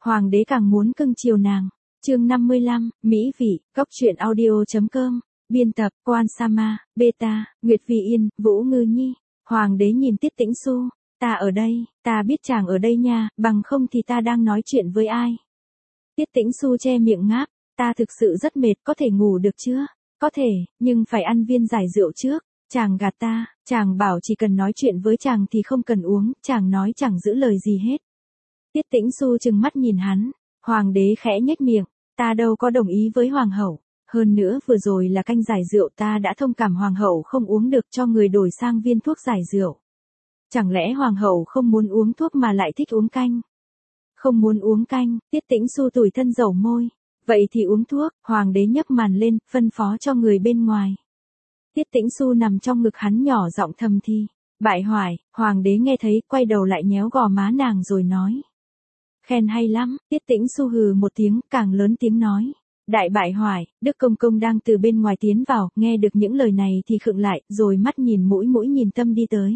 Hoàng đế càng muốn cưng chiều nàng. Chương 55, Mỹ vị, Cốc truyện audio.com, biên tập, Quan Sama, Beta, Nguyệt Vì Yên, Vũ Ngư Nhi. Hoàng đế nhìn Tiết Tĩnh Xu, ta ở đây, ta biết chàng ở đây nha, bằng không thì ta đang nói chuyện với ai. Tiết Tĩnh Xu che miệng ngáp, ta thực sự rất mệt, có thể ngủ được chưa? Có thể, nhưng phải ăn viên giải rượu trước. Chàng gạt ta, chàng bảo chỉ cần nói chuyện với chàng thì không cần uống, chàng nói chẳng giữ lời gì hết. Tiết Tĩnh Xu trừng mắt nhìn hắn, hoàng đế khẽ nhếch miệng, ta đâu có đồng ý với hoàng hậu, hơn nữa vừa rồi là canh giải rượu ta đã thông cảm hoàng hậu không uống được cho người đổi sang viên thuốc giải rượu. Chẳng lẽ hoàng hậu không muốn uống thuốc mà lại thích uống canh? Không muốn uống canh, Tiết Tĩnh Xu tủi thân dầu môi, vậy thì uống thuốc, hoàng đế nhấc màn lên, phân phó cho người bên ngoài. Tiết Tĩnh Xu nằm trong ngực hắn nhỏ giọng thầm thì, bại hoại, hoàng đế nghe thấy, quay đầu lại nhéo gò má nàng rồi nói. Khen hay lắm, Tiết Tĩnh Xu hừ một tiếng, càng lớn tiếng nói. Đại bại hoại, Đức Công Công đang từ bên ngoài tiến vào, nghe được những lời này thì khựng lại, rồi mắt nhìn mũi nhìn tâm đi tới.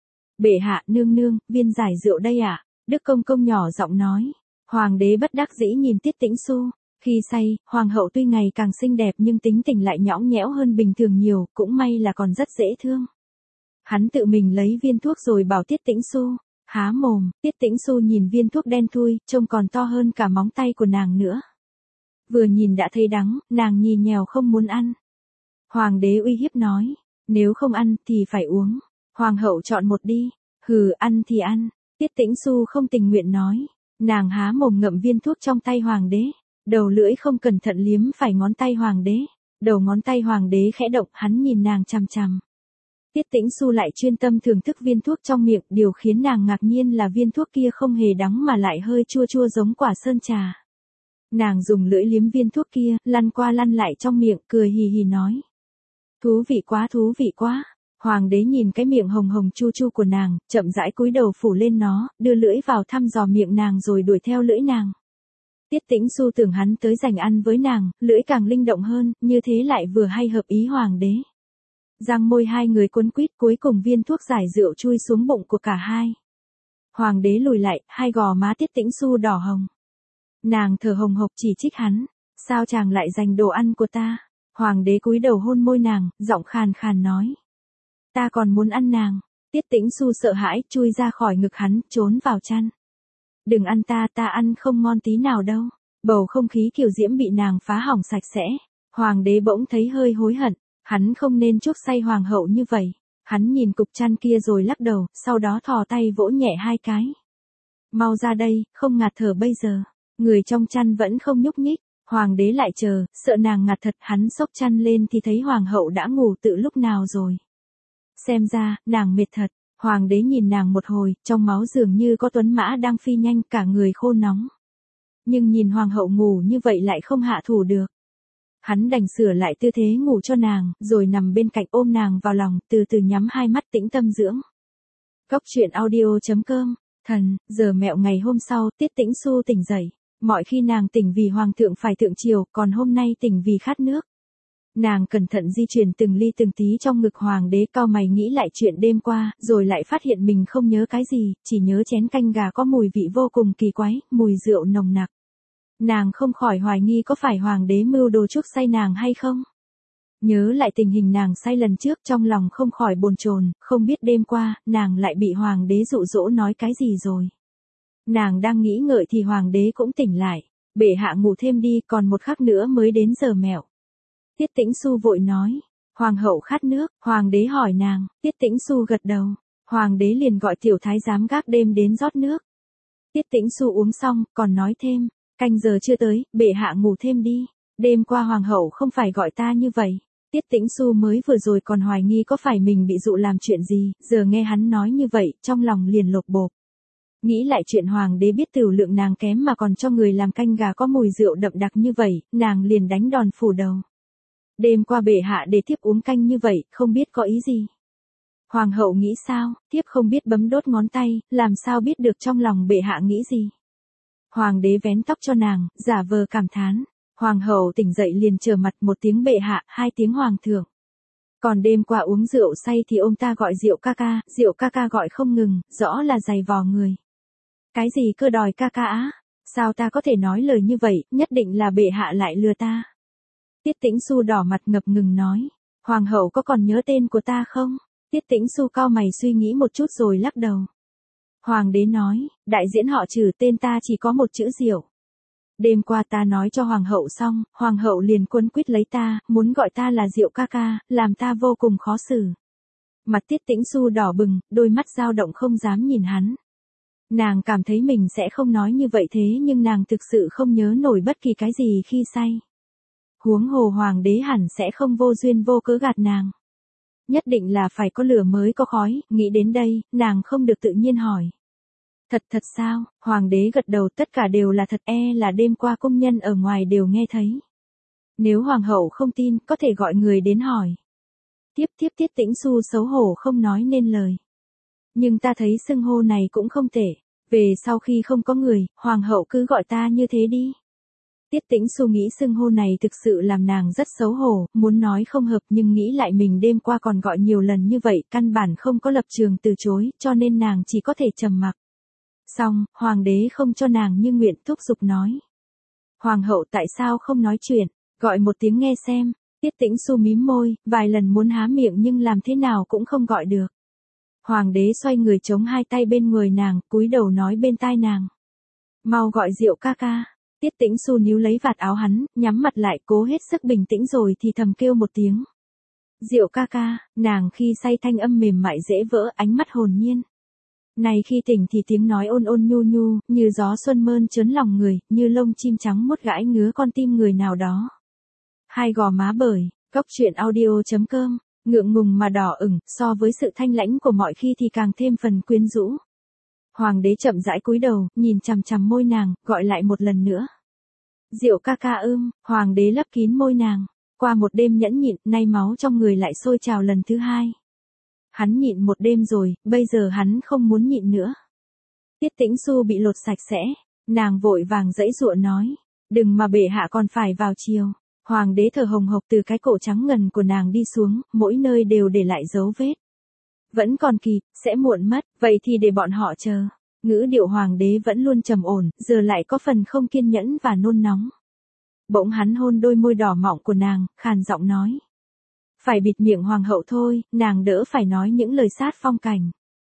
Bệ hạ, nương nương, viên giải rượu đây ạ. Đức Công Công nhỏ giọng nói. Hoàng đế bất đắc dĩ nhìn Tiết Tĩnh Xu. Khi say, hoàng hậu tuy ngày càng xinh đẹp nhưng tính tình lại nhõng nhẽo hơn bình thường nhiều, cũng may là còn rất dễ thương. Hắn tự mình lấy viên thuốc rồi bảo Tiết Tĩnh Xu. Há mồm, Tiết Tĩnh Xu nhìn viên thuốc đen thui, trông còn to hơn cả móng tay của nàng nữa. Vừa nhìn đã thấy đắng, nàng nhì nhèo không muốn ăn. Hoàng đế uy hiếp nói, nếu không ăn thì phải uống. Hoàng hậu chọn một đi, hừ ăn thì ăn. Tiết Tĩnh Xu không tình nguyện nói. Nàng há mồm ngậm viên thuốc trong tay hoàng đế. Đầu lưỡi không cẩn thận liếm phải ngón tay hoàng đế. Đầu ngón tay hoàng đế khẽ động, hắn nhìn nàng chằm chằm. Tiết Tĩnh Xu lại chuyên tâm thưởng thức viên thuốc trong miệng, điều khiến nàng ngạc nhiên là viên thuốc kia không hề đắng mà lại hơi chua chua giống quả sơn trà. Nàng dùng lưỡi liếm viên thuốc kia, lăn qua lăn lại trong miệng, cười hì hì nói. Thú vị quá. Hoàng đế nhìn cái miệng hồng hồng chu chu của nàng, chậm rãi cúi đầu phủ lên nó, đưa lưỡi vào thăm dò miệng nàng rồi đuổi theo lưỡi nàng. Tiết Tĩnh Xu tưởng hắn tới giành ăn với nàng, lưỡi càng linh động hơn, như thế lại vừa hay hợp ý hoàng đế. Răng môi hai người quấn quýt, cuối cùng viên thuốc giải rượu chui xuống bụng của cả hai. Hoàng đế lùi lại, hai gò má Tiết Tĩnh Xu đỏ hồng. Nàng thở hồng hộc chỉ trích hắn, sao chàng lại giành đồ ăn của ta? Hoàng đế cúi đầu hôn môi nàng, giọng khàn khàn nói. Ta còn muốn ăn nàng. Tiết Tĩnh Xu sợ hãi, chui ra khỏi ngực hắn, trốn vào chăn. Đừng ăn ta ăn không ngon tí nào đâu. Bầu không khí kiều diễm bị nàng phá hỏng sạch sẽ. Hoàng đế bỗng thấy hơi hối hận. Hắn không nên chuốc say hoàng hậu như vậy. Hắn nhìn cục chăn kia rồi lắc đầu, sau đó thò tay vỗ nhẹ hai cái. Mau ra đây, không ngạt thở bây giờ. Người trong chăn vẫn không nhúc nhích. Hoàng đế lại chờ, sợ nàng ngạt thật, hắn xốc chăn lên thì thấy hoàng hậu đã ngủ từ lúc nào rồi. Xem ra, nàng mệt thật. Hoàng đế nhìn nàng một hồi, trong máu dường như có tuấn mã đang phi nhanh, cả người khô nóng. Nhưng nhìn hoàng hậu ngủ như vậy lại không hạ thủ được. Hắn đành sửa lại tư thế ngủ cho nàng, rồi nằm bên cạnh ôm nàng vào lòng, từ từ nhắm hai mắt tĩnh tâm dưỡng. Cốc truyện audio.com, thần, giờ mẹo ngày hôm sau, Tiết Tĩnh Xu tỉnh dậy. Mọi khi nàng tỉnh vì hoàng thượng phải thượng triều, còn hôm nay tỉnh vì khát nước. Nàng cẩn thận di chuyển từng ly từng tí trong ngực hoàng đế, cau mày nghĩ lại chuyện đêm qua, rồi lại phát hiện mình không nhớ cái gì, chỉ nhớ chén canh gà có mùi vị vô cùng kỳ quái, mùi rượu nồng nặc. Nàng không khỏi hoài nghi có phải hoàng đế mưu đồ chuốc say nàng hay không? Nhớ lại tình hình nàng say lần trước, trong lòng không khỏi bồn chồn, không biết đêm qua, nàng lại bị hoàng đế dụ dỗ nói cái gì rồi. Nàng đang nghĩ ngợi thì hoàng đế cũng tỉnh lại. Bệ hạ ngủ thêm đi, còn một khắc nữa mới đến giờ mẹo. Tiết Tĩnh Xu vội nói. Hoàng hậu khát nước, hoàng đế hỏi nàng. Tiết Tĩnh Xu gật đầu. Hoàng đế liền gọi tiểu thái giám gác đêm đến rót nước. Tiết Tĩnh Xu uống xong, còn nói thêm. Canh giờ chưa tới, bệ hạ ngủ thêm đi. Đêm qua hoàng hậu không phải gọi ta như vậy. Tiết Tĩnh Xu mới vừa rồi còn hoài nghi có phải mình bị dụ làm chuyện gì, giờ nghe hắn nói như vậy, trong lòng liền lột bộp. Nghĩ lại chuyện hoàng đế biết tửu lượng nàng kém mà còn cho người làm canh gà có mùi rượu đậm đặc như vậy, nàng liền đánh đòn phủ đầu. Đêm qua bệ hạ để thiếp uống canh như vậy, không biết có ý gì. Hoàng hậu nghĩ sao, thiếp không biết bấm đốt ngón tay, làm sao biết được trong lòng bệ hạ nghĩ gì. Hoàng đế vén tóc cho nàng, giả vờ cảm thán. Hoàng hậu tỉnh dậy liền trở mặt, một tiếng bệ hạ, hai tiếng hoàng thượng. Còn đêm qua uống rượu say thì ông ta gọi rượu ca ca gọi không ngừng, rõ là giày vò người. Cái gì cơ đòi ca ca á? Sao ta có thể nói lời như vậy, nhất định là bệ hạ lại lừa ta. Tiết Tĩnh Xu đỏ mặt ngập ngừng nói, hoàng hậu có còn nhớ tên của ta không? Tiết Tĩnh Xu cau mày suy nghĩ một chút rồi lắc đầu. Hoàng đế nói, đại diễn họ Trừ, tên ta chỉ có một chữ Diệu. Đêm qua ta nói cho hoàng hậu xong, hoàng hậu liền quấn quýt lấy ta, muốn gọi ta là Diệu ca ca, làm ta vô cùng khó xử. Mặt Tiết Tĩnh Xu đỏ bừng, đôi mắt dao động không dám nhìn hắn. Nàng cảm thấy mình sẽ không nói như vậy thế nhưng nàng thực sự không nhớ nổi bất kỳ cái gì khi say. Huống hồ hoàng đế hẳn sẽ không vô duyên vô cớ gạt nàng. Nhất định là phải có lửa mới có khói, nghĩ đến đây, nàng không được tự nhiên hỏi. Thật sao? Hoàng đế gật đầu, tất cả đều là thật, là đêm qua công nhân ở ngoài đều nghe thấy. Nếu hoàng hậu không tin, có thể gọi người đến hỏi. Tiếp Tiết Tĩnh Xu xấu hổ không nói nên lời. Nhưng ta thấy xưng hô này cũng không tệ. Về sau khi không có người, hoàng hậu cứ gọi ta như thế đi. Tiết Tĩnh Xu nghĩ xưng hô này thực sự làm nàng rất xấu hổ, muốn nói không hợp nhưng nghĩ lại mình đêm qua còn gọi nhiều lần như vậy, căn bản không có lập trường từ chối, cho nên nàng chỉ có thể trầm mặc. Xong, hoàng đế không cho nàng như nguyện, thúc giục nói. Hoàng hậu tại sao không nói chuyện, gọi một tiếng nghe xem. Tiết Tĩnh Xu mím môi, vài lần muốn há miệng nhưng làm thế nào cũng không gọi được. Hoàng đế xoay người chống hai tay bên người nàng, cúi đầu nói bên tai nàng. Mau gọi Diệu ca ca. Tiết Tĩnh Xu níu lấy vạt áo hắn, nhắm mặt lại cố hết sức bình tĩnh rồi thì thầm kêu một tiếng. Diệu ca ca, nàng khi say thanh âm mềm mại dễ vỡ, ánh mắt hồn nhiên. Này khi tỉnh thì tiếng nói ôn ôn nhu nhu, như gió xuân mơn trớn lòng người, như lông chim trắng muốt gãi ngứa con tim người nào đó. Hai gò má bởi, Cóc Truyện Audio.com, ngượng ngùng mà đỏ ửng, so với sự thanh lãnh của mọi khi thì càng thêm phần quyến rũ. Hoàng đế chậm rãi cúi đầu, nhìn chằm chằm môi nàng, gọi lại một lần nữa. Diệu ca ca hoàng đế lấp kín môi nàng. Qua một đêm nhẫn nhịn, nay máu trong người lại sôi trào lần thứ hai. Hắn nhịn một đêm rồi, bây giờ hắn không muốn nhịn nữa. Tiết Tĩnh Xu bị lột sạch sẽ, nàng vội vàng giãy giụa nói, đừng mà bệ hạ còn phải vào chiều. Hoàng đế thở hồng hộc từ cái cổ trắng ngần của nàng đi xuống, mỗi nơi đều để lại dấu vết. Vẫn còn kịp, sẽ muộn mất, vậy thì để bọn họ chờ. Ngữ điệu hoàng đế vẫn luôn trầm ổn, giờ lại có phần không kiên nhẫn và nôn nóng. Bỗng hắn hôn đôi môi đỏ mọng của nàng, khàn giọng nói. Phải bịt miệng hoàng hậu thôi, nàng đỡ phải nói những lời sát phong cảnh.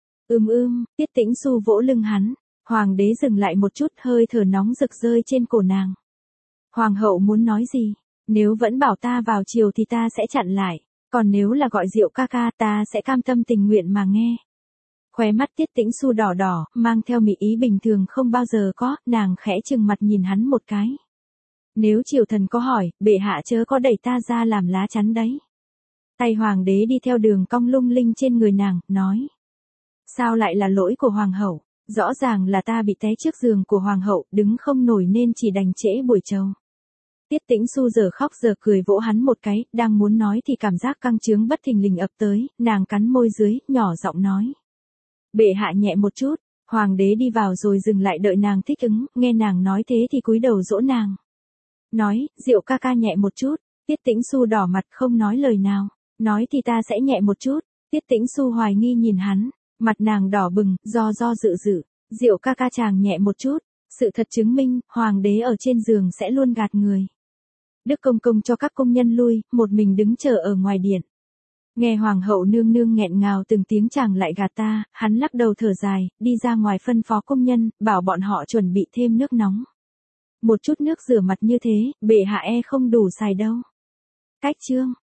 Tiết Tĩnh Xu vỗ lưng hắn. Hoàng đế dừng lại một chút, hơi thở nóng rực rơi trên cổ nàng. Hoàng hậu muốn nói gì? Nếu vẫn bảo ta vào chiều thì ta sẽ chặn lại. Còn nếu là gọi Diệu ca ca, ta sẽ cam tâm tình nguyện mà nghe. Khóe mắt Tiết Tĩnh Xu đỏ đỏ, mang theo mị ý bình thường không bao giờ có, nàng khẽ trừng mặt nhìn hắn một cái. Nếu triều thần có hỏi, bệ hạ chớ có đẩy ta ra làm lá chắn đấy. Tay hoàng đế đi theo đường cong lung linh trên người nàng, nói. Sao lại là lỗi của hoàng hậu? Rõ ràng là ta bị té trước giường của hoàng hậu, đứng không nổi nên chỉ đành trễ buổi trầu. Tiết Tĩnh Xu giờ khóc giờ cười vỗ hắn một cái, đang muốn nói thì cảm giác căng trướng bất thình lình ập tới, nàng cắn môi dưới, nhỏ giọng nói. Bệ hạ nhẹ một chút, hoàng đế đi vào rồi dừng lại đợi nàng thích ứng, nghe nàng nói thế thì cúi đầu dỗ nàng. Nói, Diệu ca ca nhẹ một chút, Tiết Tĩnh Xu đỏ mặt không nói lời nào, nói thì ta sẽ nhẹ một chút, Tiết Tĩnh Xu hoài nghi nhìn hắn, mặt nàng đỏ bừng, do dự, Diệu ca ca chàng nhẹ một chút, sự thật chứng minh, hoàng đế ở trên giường sẽ luôn gạt người. Đức công công cho các công nhân lui, một mình đứng chờ ở ngoài điện. Nghe hoàng hậu nương nương nghẹn ngào từng tiếng chàng lại gạt ta, hắn lắc đầu thở dài, đi ra ngoài phân phó công nhân, bảo bọn họ chuẩn bị thêm nước nóng. Một chút nước rửa mặt như thế, bệ hạ không đủ xài đâu. Cách chương